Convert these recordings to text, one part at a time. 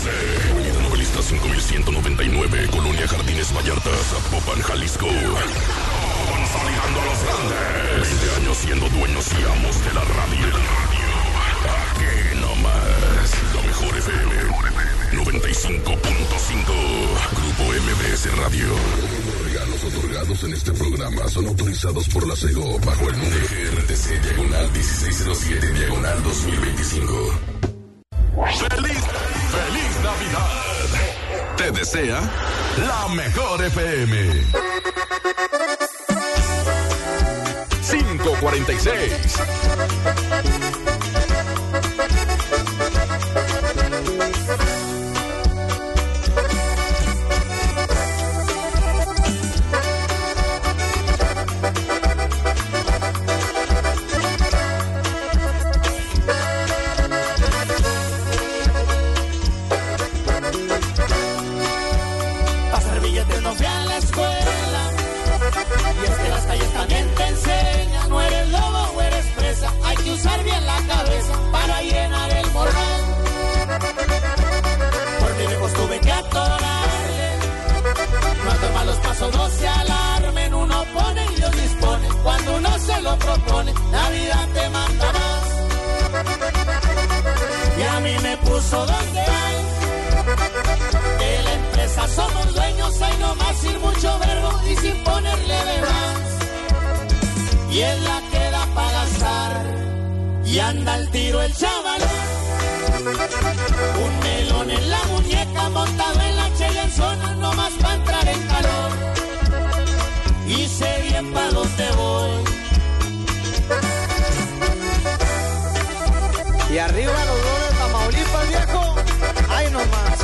Avenida Novelista 5199, Colonia Jardines Vallarta, Zapopan, Jalisco. Consolidando a los grandes. 20 años siendo dueños y amos de la radio. Aquí nomás. La mejor FM. 95.5. Grupo MBS Radio. Los regalos otorgados en este programa son autorizados por la CEGO bajo el número GRTC diagonal 1607 diagonal 2025. ¡Feliz Navidad! Te desea la mejor FM. 5:46. Usar bien la cabeza para llenar el morral. Por mi lejos tuve que atorarle. No ande malos pasos, no se alarmen. Uno pone y Dios dispone. Cuando uno se lo propone, la vida te manda más. Y a mí me puso donde hay. De la empresa somos dueños, hay nomás sin mucho verbo y sin ponerle de más. Y es la que da para gastar. Y anda al tiro el chaval, un melón en la muñeca, montado en la Cheyenzona, nomás pa' entrar en calor. Y sé bien pa' dónde voy. Y arriba los dos de Tamaulipas, viejo, ay nomás.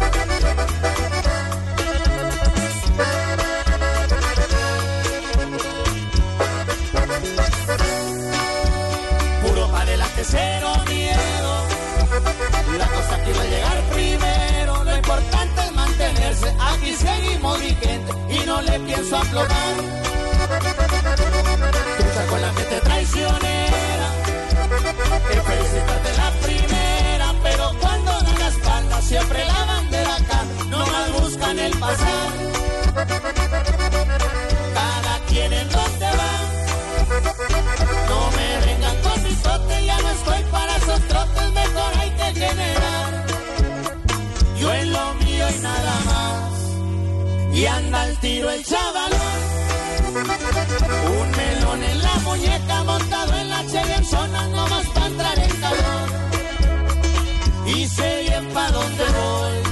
Cero miedo, la cosa aquí va a llegar primero, lo importante es mantenerse, aquí seguimos vigentes y no le pienso aflojar. Lucha con la mente traicionera, que felicitarte la primera, pero cuando dan la espalda siempre la bandera acá, no más buscan el pasar. Cada quien en donde va. No me vengan con mi trote, ya no estoy para esos trotes, mejor hay que generar. Yo en lo mío y nada más. Y anda al tiro el chavalón, un melón en la muñeca, montado en la Cheyenzona, nomás para entrar en calor. Y sé bien pa' dónde voy.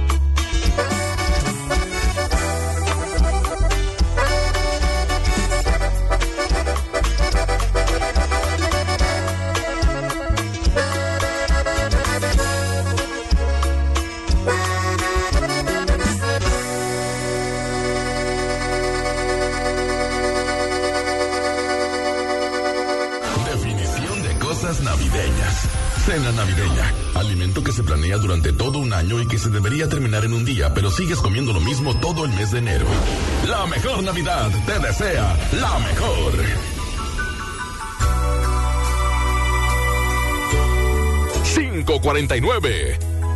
Navideñas. Cena navideña. Alimento que se planea durante todo un año y que se debería terminar en un día, pero sigues comiendo lo mismo todo el mes de enero. La mejor Navidad te desea la mejor. 5:49.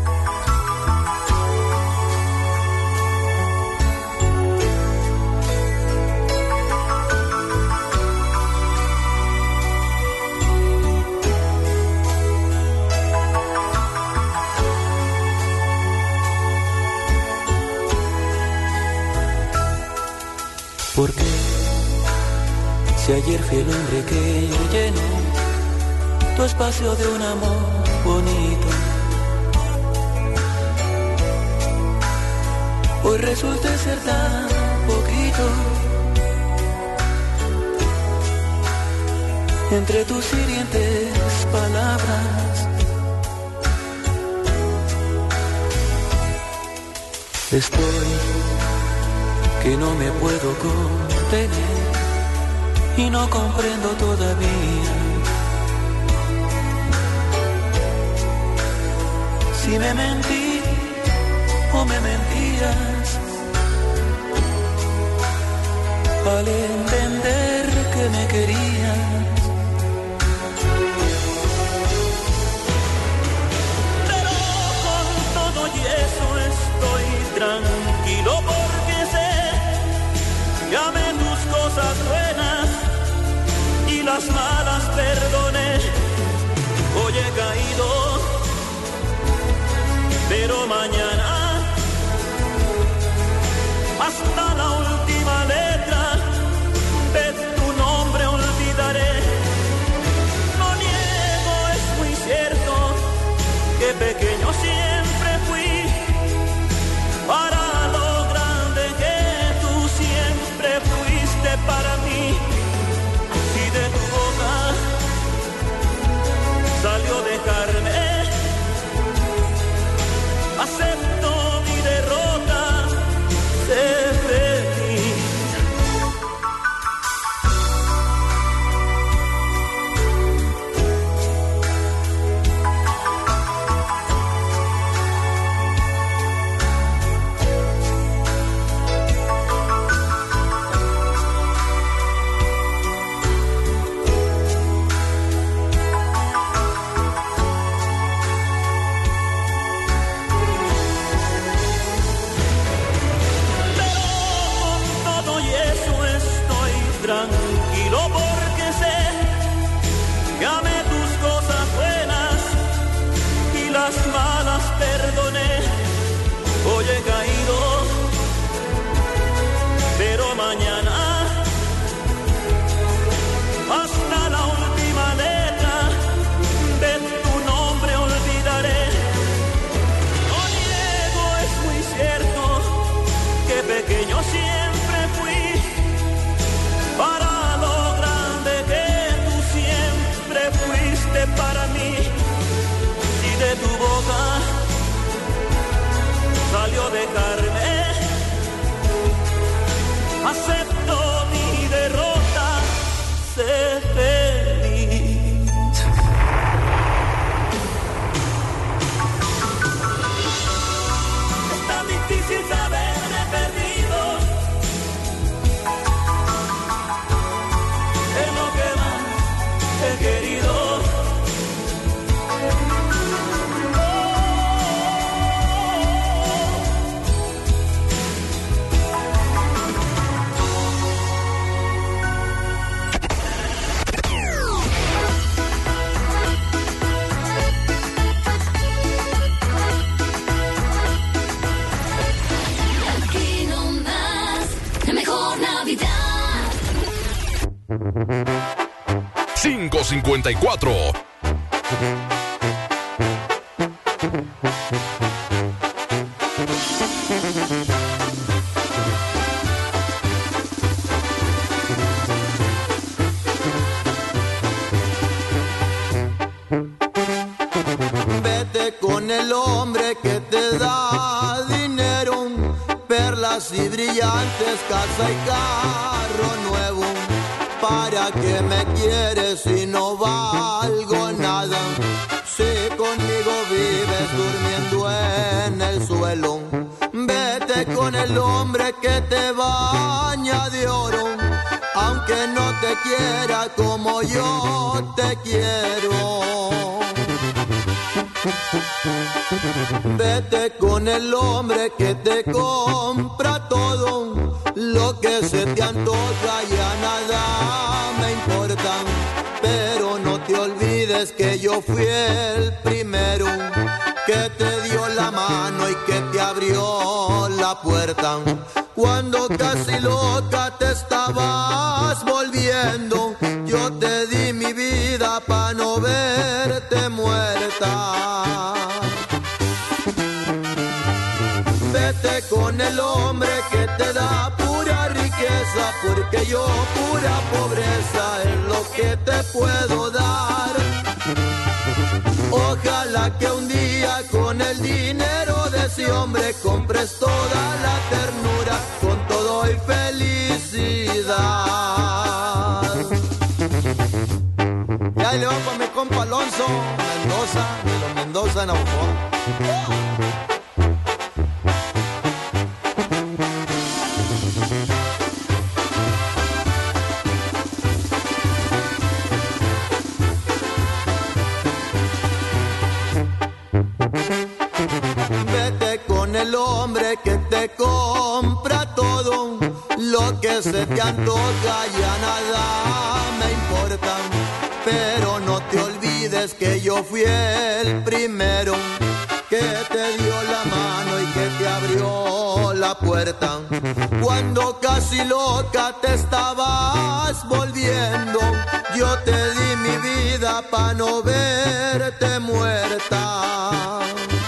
Porque si ayer fui el hombre que llenó tu espacio de un amor bonito, hoy resulta ser tan poquito. Entre tus hirientes palabras estoy que no me puedo contener y no comprendo todavía si me mentí o me mentías al entender que me querías. Pero con todo y mañana, hasta la última letra de tu nombre olvidaré. No niego, es muy cierto que pequeño siempre fui para lo grande que tú siempre fuiste para mí. Si de tu boca salió dejarme, acepto mi derrota, sé feliz. Tranquilo porque sé que amé tus cosas buenas y las malas perdoné. Hoy he caído, pero mañana hasta la última letra de tu nombre olvidaré. No niego, es muy cierto que pequeño siempre fui para lo grande que tú siempre fuiste para mí. Si de tu boca salió dejarme, acepto mi derrota, sé feliz. Es tan difícil saberme perdido, es lo que más he querido. Aquí nomás, la mejor Navidad. 554. Vete con el hombre que te da dinero, perlas y brillantes, casa y carro nuevo. ¿Para qué me quieres si no valgo nada? Si conmigo vives durmiendo en el suelo. Vete con el hombre que te baña de oro, aunque no te quiera como yo te quiero. Vete con el hombre que te compra todo, lo que se te antoja ya nada me importa. Pero no te olvides que yo fui el primero que te dio la mano y que te abrió la puerta. Cuando casi loca te estabas volviendo, yo te di mi vida pa' no verte muerta. Vete con el hombre que te da pura riqueza, porque yo pura pobreza es lo que te puedo dar. Ojalá que un día con el dinero de ese hombre compres toda la ternura con todo y felicidad. Y ahí le va pa' mi compa Alonso Mendoza, de los Mendoza en Aucón. Vete con el hombre que te compra todo, lo que se te antoja ya nada me importa. Pero no te olvides que yo fui el primero que te dio la mano y que te abrió la puerta. Cuando casi loca te estabas volviendo, yo te di mi vida pa' no verte muerta.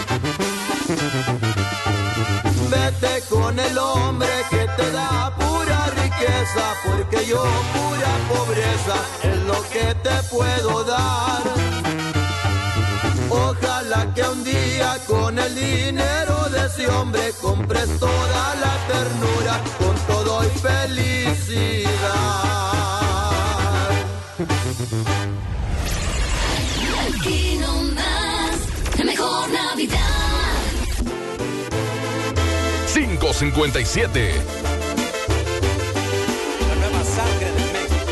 Vete con el hombre que te da pura riqueza, porque yo pura pobreza es lo que te puedo dar. Ojalá que un día con el dinero de ese hombre compres toda la ternura con todo y felicidad. Aquí nomás, la mejor Navidad. 5:57. La nueva sangre de México.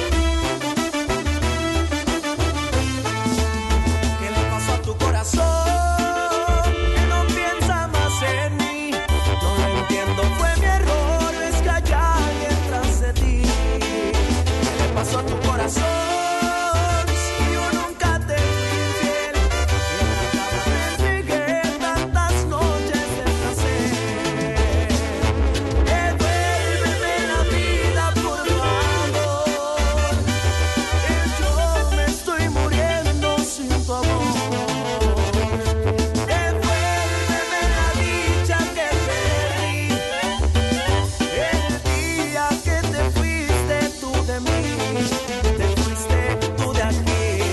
¿Qué le pasó a tu corazón? Que no piensa más en mí. No lo entiendo, fue mi error. Es que hay alguien tras de ti. ¿Qué le pasó a tu corazón? Si yo nunca te fui infiel. Y en la cama te entregué tantas noches de placer. Devuélveme la vida, por favor. Que yo me estoy muriendo sin tu amor. Devuélveme la dicha que perdí. El día que te fuiste tú de mí. Te fuiste tú de aquí.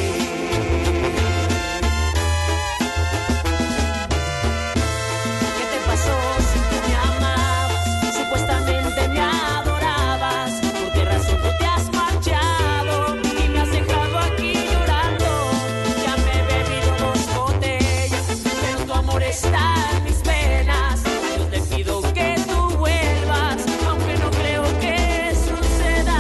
¿Qué te pasó si tú me amabas? Supuestamente me adorabas. ¿Por qué razón tú te has marchado y me has dejado aquí llorando? Ya me he bebido 2 botellas, pero tu amor está en mis venas. Yo te pido que tú vuelvas, aunque no creo que suceda.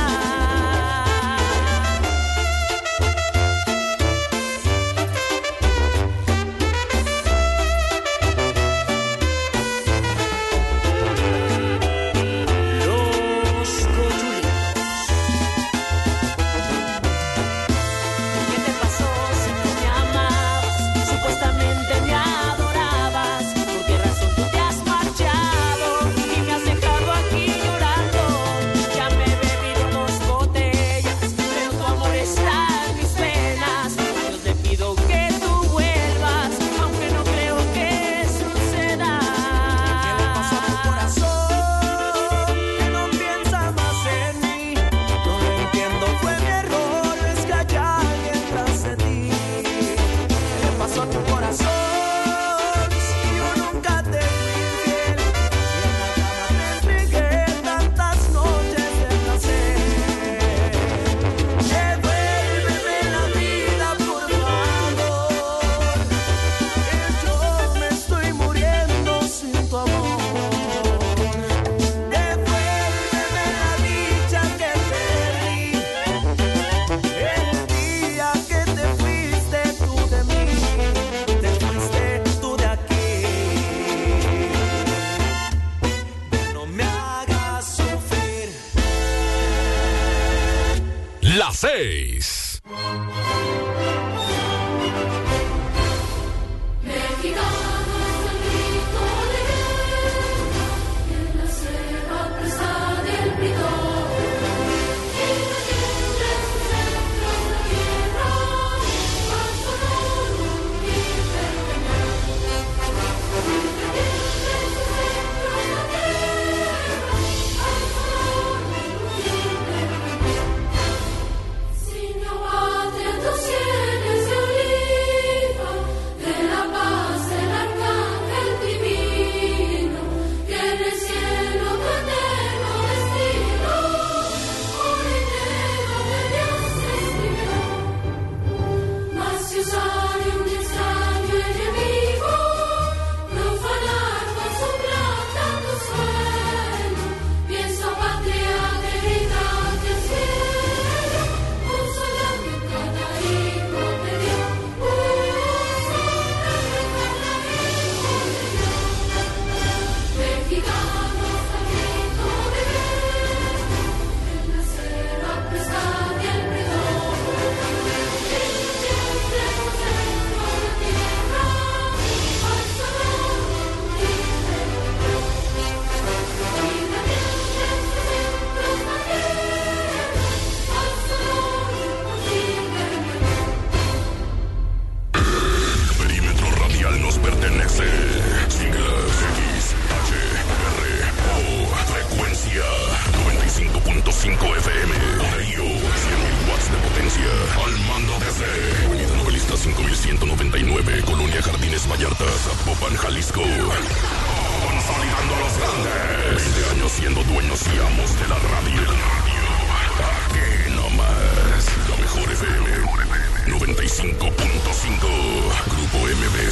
Los cochulitos. ¿Qué te pasó si tú me amabas? Supuestamente me adorabas. ¿Por qué razón tú te has marchado y me has dejado aquí llorando? Ya me he bebido 2 botellas, pero tu amor está en mis venas. Yo te pido que tú vuelvas, aunque no creo que suceda. ¿Qué le pasó a tu corazón? Que no piensa más en mí. No lo entiendo, fue mi error. Es que hay alguien tras de ti. ¿Qué le pasó a tu corazón? Si yo nunca te fui infiel. Y en la cama te entregué tantas noches de placer. Devuélveme la vida, por favor. Que yo me estoy muriendo sin tu amor. Devuélveme la dicha que perdí. El día que te fuiste tú de mí. Te fuiste tú de aquí. No me hagas sufrir. Las 6. Mexicano es el grito de guerra, en la selva presa del bridón. Y no tiembla en sus centros la tierra, al sonor un peñón. Y no tiembla en sus centros la tierra, al sonor un peñón. Señor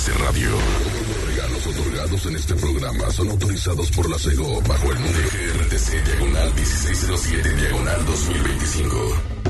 MBS Radio. Los regalos otorgados en este programa son autorizados por la SEGO bajo el número GRTC /1607/2025.